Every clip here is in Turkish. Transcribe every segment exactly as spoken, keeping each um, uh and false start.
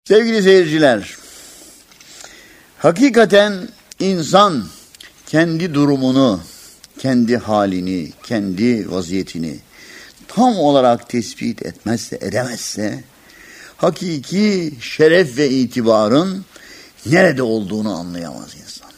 Sevgili seyirciler, hakikaten insan kendi durumunu, kendi halini, kendi vaziyetini tam olarak tespit etmezse, edemezse, hakiki şeref ve itibarın nerede olduğunu anlayamaz insan.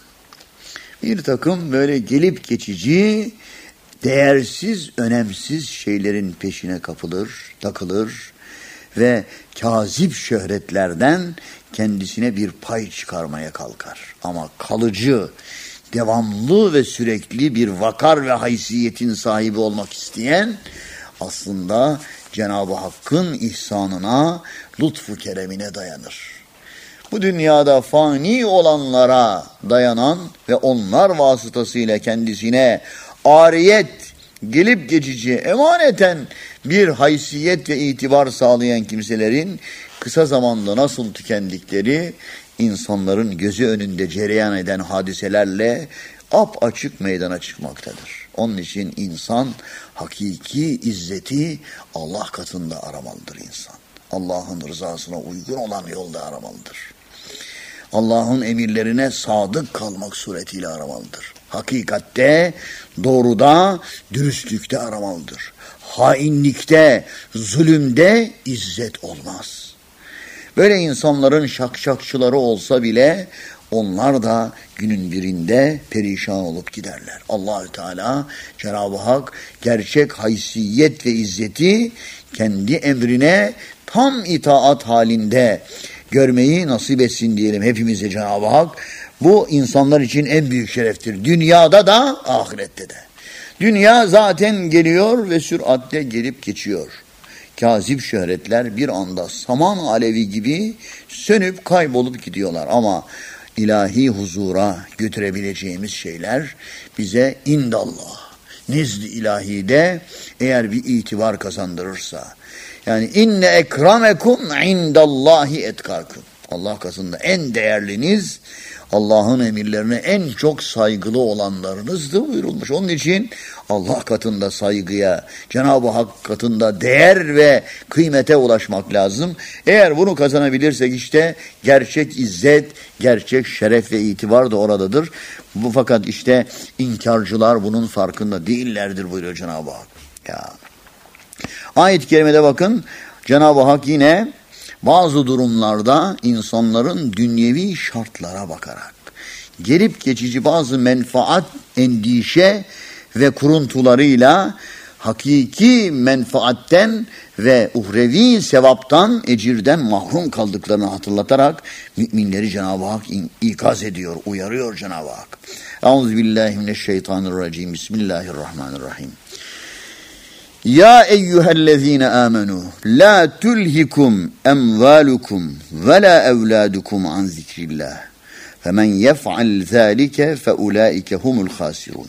Bir takım böyle gelip geçici, değersiz, önemsiz şeylerin peşine kapılır, takılır ve kazip şöhretlerden kendisine bir pay çıkarmaya kalkar. Ama kalıcı, devamlı ve sürekli bir vakar ve haysiyetin sahibi olmak isteyen aslında Cenab-ı Hakk'ın ihsanına, lütfu keremine dayanır. Bu dünyada fani olanlara dayanan ve onlar vasıtasıyla kendisine ariyet, gelip geçici, emaneten bir haysiyet ve itibar sağlayan kimselerin kısa zamanda nasıl tükendikleri insanların gözü önünde cereyan eden hadiselerle apaçık meydana çıkmaktadır. Onun için insan hakiki izzeti Allah katında aramalıdır insan. Allah'ın rızasına uygun olan yolda aramalıdır. Allah'ın emirlerine sadık kalmak suretiyle aramalıdır. Hakikatte, doğruda, dürüstlükte aramalıdır. Hainlikte, zulümde izzet olmaz. Böyle insanların şakşakçıları olsa bile onlar da günün birinde perişan olup giderler. Allahü Teala, Cenab-ı Hak gerçek haysiyet ve izzeti kendi emrine tam itaat halinde görmeyi nasip etsin diyelim hepimize Cenab-ı Hak. Bu insanlar için en büyük şereftir. Dünyada da ahirette de. Dünya zaten geliyor ve süratle gelip geçiyor. Kazip şöhretler bir anda saman alevi gibi sönüp kaybolup gidiyorlar. Ama ilahi huzura götürebileceğimiz şeyler bize indallah, nezd-i ilahide eğer bir itibar kazandırırsa. Yani inne ekremekum indallahi etkakum. Allah katında en değerliniz, Allah'ın emirlerine en çok saygılı olanlarınızdır buyurulmuş. Onun için Allah katında saygıya, Cenab-ı Hak katında değer ve kıymete ulaşmak lazım. Eğer bunu kazanabilirsek işte gerçek izzet, gerçek şeref ve itibar da oradadır. Bu fakat işte inkarcılar bunun farkında değillerdir buyuruyor Cenab-ı Hak. Ya. Ayet-i kerimede bakın, Cenab-ı Hak yine bazı durumlarda insanların dünyevi şartlara bakarak, gelip geçici bazı menfaat, endişe ve kuruntularıyla hakiki menfaatten ve uhrevi sevaptan, ecirden mahrum kaldıklarını hatırlatarak müminleri Cenab-ı Hak ikaz ediyor, uyarıyor Cenab-ı Hak. Euzubillahimineşşeytanirracim. Bismillahirrahmanirrahim. Ya eyyühellezine amenu la tulhikum emvalukum ve la evladukum an zikrillah femen yef'al zâlike feulaike humul khasirun.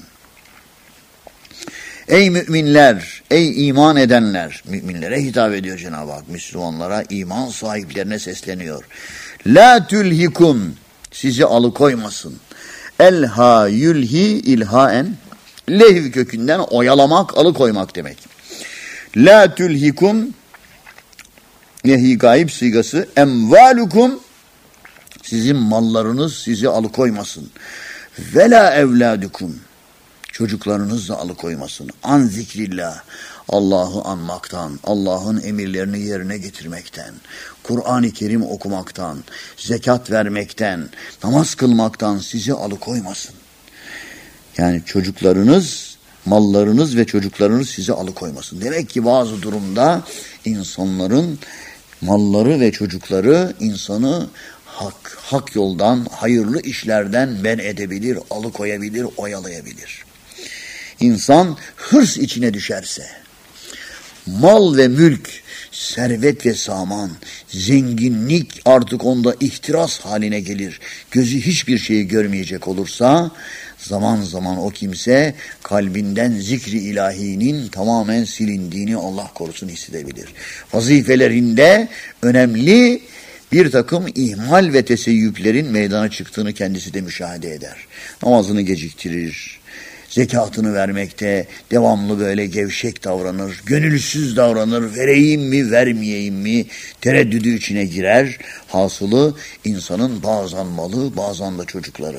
Ey müminler, ey iman edenler, müminlere hitap ediyor Cenab-ı Hak, Müslümanlara, iman sahiplerine sesleniyor. La tulhikum, sizi alıkoymasın. Elha yülhi ilhaen, lehv kökünden oyalamak, alıkoymak demek. La tulhikum, nehi gayb sigası, emvalukum, sizin mallarınız sizi alıkoymasın. Ve la evladukum, çocuklarınız da alıkoymasın. An zikrillah, Allah'ı anmaktan, Allah'ın emirlerini yerine getirmekten, Kur'an-ı Kerim okumaktan, zekat vermekten, namaz kılmaktan sizi alıkoymasın. Yani çocuklarınız, mallarınız ve çocuklarınız sizi alıkoymasın. Demek ki bazı durumda insanların malları ve çocukları insanı hak, hak yoldan, hayırlı işlerden men edebilir, alıkoyabilir, oyalayabilir. İnsan hırs içine düşerse, mal ve mülk, servet ve saman, zenginlik artık onda ihtiras haline gelir. Gözü hiçbir şeyi görmeyecek olursa, zaman zaman o kimse kalbinden zikri ilahinin tamamen silindiğini Allah korusun hissedebilir. Vazifelerinde önemli bir takım ihmal ve teseyyüplerin meydana çıktığını kendisi de müşahede eder. Namazını geciktirir, zekatını vermekte devamlı böyle gevşek davranır, gönülsüz davranır, vereyim mi vermeyeyim mi tereddüdü içine girer. Hasılı insanın bazen malı bazen de çocukları.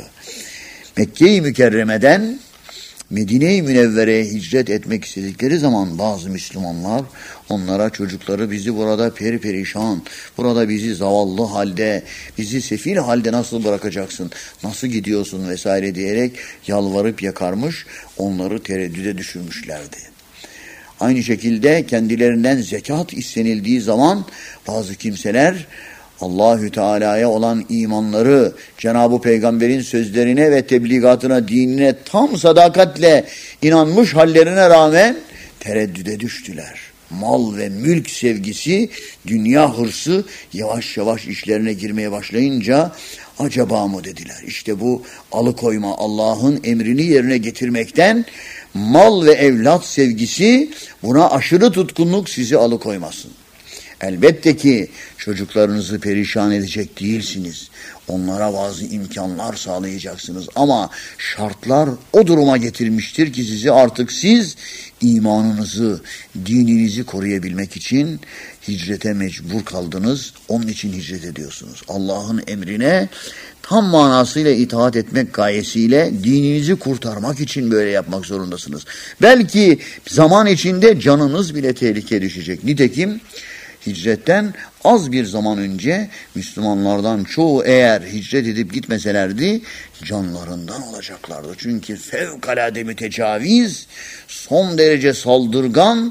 Mekke-i Mükerreme'den Medine-i Münevvere'ye hicret etmek istedikleri zaman bazı Müslümanlar onlara çocukları bizi burada perperişan, burada bizi zavallı halde, bizi sefil halde nasıl bırakacaksın, nasıl gidiyorsun vesaire diyerek yalvarıp yakarmış, onları tereddüde düşürmüşlerdi. Aynı şekilde kendilerinden zekat istenildiği zaman bazı kimseler Allahü Teala'ya olan imanları, Cenab-ı Peygamber'in sözlerine ve tebligatına, dinine tam sadakatle inanmış hallerine rağmen tereddüde düştüler. Mal ve mülk sevgisi, dünya hırsı yavaş yavaş işlerine girmeye başlayınca acaba mı dediler. İşte bu alıkoyma, Allah'ın emrini yerine getirmekten, mal ve evlat sevgisi, buna aşırı tutkunluk sizi alıkoymasın. Elbette ki çocuklarınızı perişan edecek değilsiniz. Onlara bazı imkanlar sağlayacaksınız. Ama şartlar o duruma getirmiştir ki sizi artık siz imanınızı, dininizi koruyabilmek için hicrete mecbur kaldınız. Onun için hicret ediyorsunuz. Allah'ın emrine tam manasıyla itaat etmek gayesiyle dininizi kurtarmak için böyle yapmak zorundasınız. Belki zaman içinde canınız bile tehlikeye düşecek. Nitekim hicretten az bir zaman önce Müslümanlardan çoğu eğer hicret edip gitmeselerdi canlarından olacaklardı. Çünkü fevkalade mütecaviz, son derece saldırgan,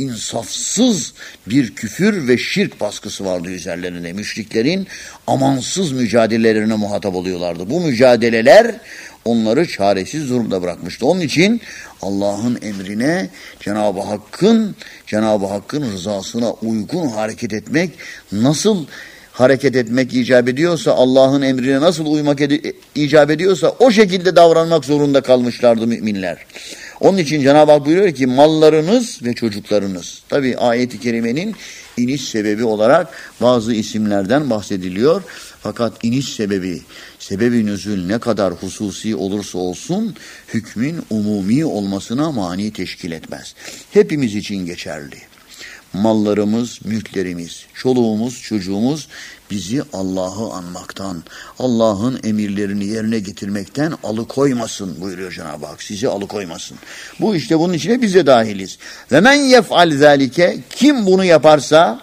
insafsız bir küfür ve şirk baskısı vardı üzerlerinde. Müşriklerin amansız mücadelelerine muhatap oluyorlardı. Bu mücadeleler onları çaresiz durumda bırakmıştı. Onun için Allah'ın emrine Cenab-ı Hakk'ın Cenab-ı Hakk'ın rızasına uygun hareket etmek, nasıl hareket etmek icap ediyorsa, Allah'ın emrine nasıl uymak ed- icap ediyorsa o şekilde davranmak zorunda kalmışlardı müminler. Onun için Cenab-ı Hak buyuruyor ki mallarınız ve çocuklarınız. Tabi ayet-i kerimenin iniş sebebi olarak bazı isimlerden bahsediliyor. Fakat iniş sebebi, sebebi nüzul ne kadar hususi olursa olsun hükmün umumi olmasına mani teşkil etmez. Hepimiz için geçerli. Mallarımız, mülklerimiz, çoluğumuz, çocuğumuz bizi Allah'ı anmaktan, Allah'ın emirlerini yerine getirmekten alıkoymasın buyuruyor Cenab-ı Hak. Sizi alıkoymasın. Bu işte bunun içine biz de dahiliz. Ve men yef'al zâlike, kim bunu yaparsa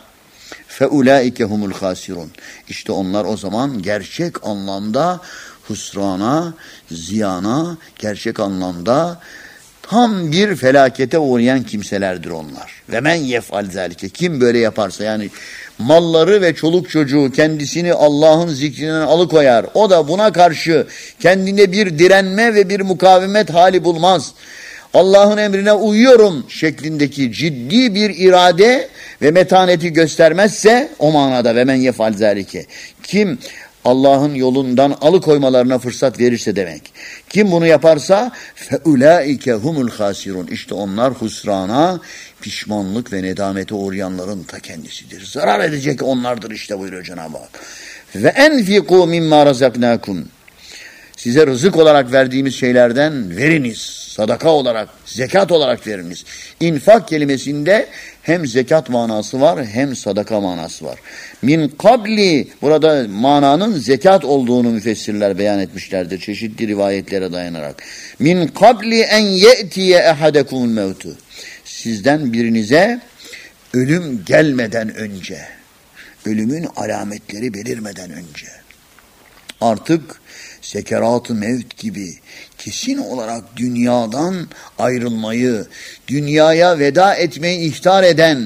feulaike humul hasirun. İşte onlar o zaman gerçek anlamda husrana, ziyana, gerçek anlamda tam bir felakete uğrayan kimselerdir onlar. Ve men yef'al zâlike, kim böyle yaparsa, yani malları ve çoluk çocuğu kendisini Allah'ın zikrinden alıkoyar, o da buna karşı kendine bir direnme ve bir mukavemet hali bulmaz. Allah'ın emrine uyuyorum şeklindeki ciddi bir irade ve metaneti göstermezse, o manada ve men yef'al zâlike, kim Allah'ın yolundan alıkoymalarına fırsat verirse demek. Kim bunu yaparsa feulaike humul hasirun. İşte onlar husrana, pişmanlık ve nedamete uğrayanların ta kendisidir. Zarar edecek onlardır işte buyuruyor Cenab-ı Hak. Ve enfiku mimma razaknakum. Size rızık olarak verdiğimiz şeylerden veriniz. Sadaka olarak, zekat olarak veriniz. İnfak kelimesinde hem zekat manası var hem sadaka manası var. Min kabli, burada mananın zekat olduğunu müfessirler beyan etmişlerdir çeşitli rivayetlere dayanarak. Min kabli en ye'tiye ehadekumul mevtu. Sizden birinize ölüm gelmeden önce, ölümün alametleri belirmeden önce, artık sekerat-ı mevt gibi kesin olarak dünyadan ayrılmayı, dünyaya veda etmeyi ihtar eden,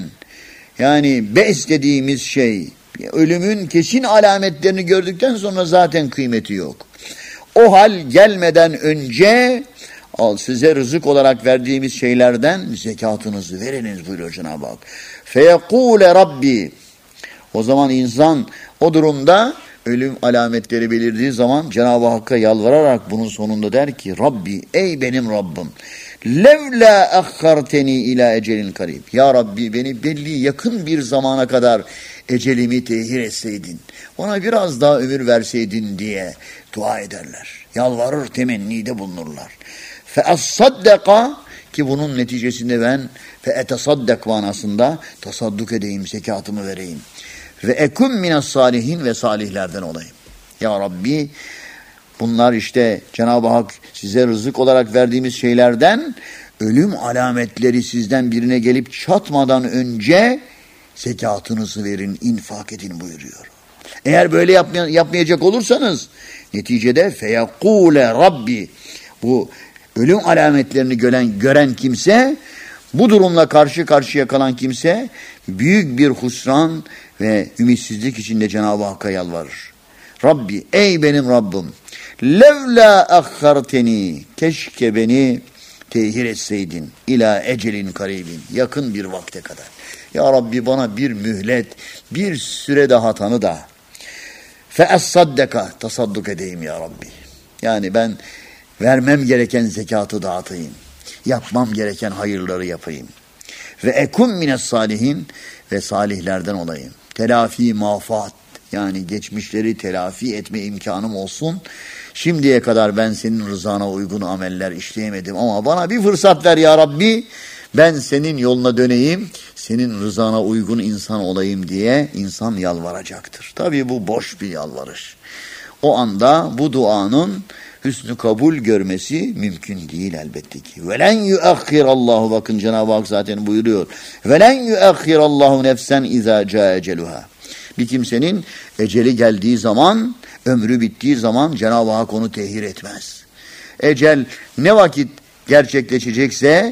yani be's dediğimiz şey, ölümün kesin alametlerini gördükten sonra zaten kıymeti yok. O hal gelmeden önce al size rızık olarak verdiğimiz şeylerden zekatınızı veriniz buyuruyor Cenab-ı Hak. Feyekûle Rabbi. O zaman insan o durumda ölüm alametleri belirdiği zaman Cenab-ı Hakk'a yalvararak bunun sonunda der ki Rabbi, ey benim Rabbim, levla akharteni ila ecelin karib. Ya Rabbi, beni belli yakın bir zamana kadar ecelimi tehir etseydin, ona biraz daha ömür verseydin diye dua ederler. Yalvarır, temennide bulunurlar. Fe as-saddaka, ki bunun neticesinde ben fe etesaddek manasında tasadduk edeyim, zekatımı vereyim. Ve ekum minas salihin, ve salihlerden olayım. Ya Rabbi, bunlar işte Cenab-ı Hak size rızık olarak verdiğimiz şeylerden, ölüm alametleri sizden birine gelip çatmadan önce zekatınızı verin, infak edin buyuruyor. Eğer böyle yapmay- yapmayacak olursanız neticede feyekule Rabbi, bu ölüm alametlerini gören, gören kimse, bu durumla karşı karşıya kalan kimse büyük bir husran ve ümitsizlik içinde Cenab-ı Hakk'a yalvarır. Rabbi, ey benim Rabbim, levla akharteni, keşke beni tehir etseydin ila ecelin karibin, yakın bir vakte kadar. Ya Rabbi, bana bir mühlet, bir süre daha tanı da fe es-saddeka, tasadduk edeyim ya Rabbi. Yani ben vermem gereken zekatı dağıtayım. Yapmam gereken hayırları yapayım. Ve ekum mines salihin, ve salihlerden olayım. Telafi mafat, yani geçmişleri telafi etme imkanım olsun. Şimdiye kadar ben senin rızana uygun ameller işleyemedim ama bana bir fırsat ver ya Rabbi. Ben senin yoluna döneyim, senin rızana uygun insan olayım diye insan yalvaracaktır. Tabii bu boş bir yalvarış. O anda bu duanın hüsnü kabul görmesi mümkün değil elbette ki. Velen yuakhirallahu, bakın Cenab-ı Hak zaten buyuruyor. Velen yuakhirallahu nefsen iza caa eceluha. Bir kimsenin eceli geldiği zaman, ömrü bittiği zaman Cenab-ı Hak onu tehir etmez. Ecel ne vakit gerçekleşecekse,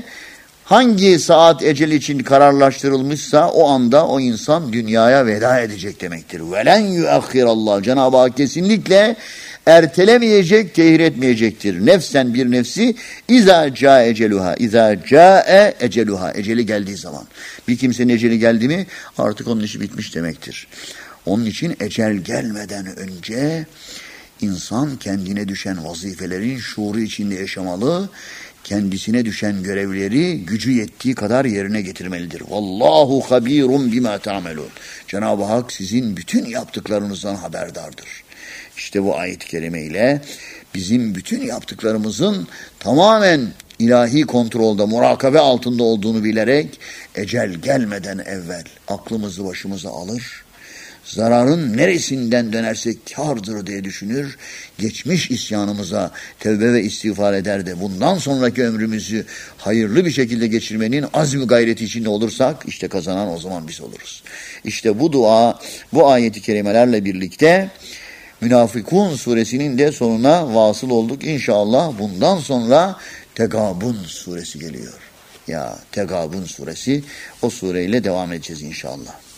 hangi saat ecel için kararlaştırılmışsa o anda o insan dünyaya veda edecek demektir. Velen yuakhirallahu, Cenab-ı Hak kesinlikle ertelemeyecek, tehir etmeyecektir. Nefsen, bir nefsi, iza caa eceluha, iza caa eceluha, eceli geldiği zaman. Bir kimsenin eceli geldi mi artık onun işi bitmiş demektir. Onun için ecel gelmeden önce insan kendine düşen vazifelerin şuuru içinde yaşamalı, kendisine düşen görevleri gücü yettiği kadar yerine getirmelidir. Vallahu habirun bima ta'melun. Cenab-ı Hak sizin bütün yaptıklarınızdan haberdardır. İşte bu ayet-i kerime ile bizim bütün yaptıklarımızın tamamen ilahi kontrolde, murakabe altında olduğunu bilerek ecel gelmeden evvel aklımızı başımıza alır, zararın neresinden dönersek kârdır diye düşünür, geçmiş isyanımıza tevbe ve istiğfar eder de bundan sonraki ömrümüzü hayırlı bir şekilde geçirmenin azmi gayreti içinde olursak işte kazanan o zaman biz oluruz. İşte bu dua, bu ayeti kerimelerle birlikte Münafıkun suresinin de sonuna vasıl olduk. İnşallah bundan sonra Tegabun suresi geliyor. Ya Tegabun suresi, o sureyle devam edeceğiz inşallah.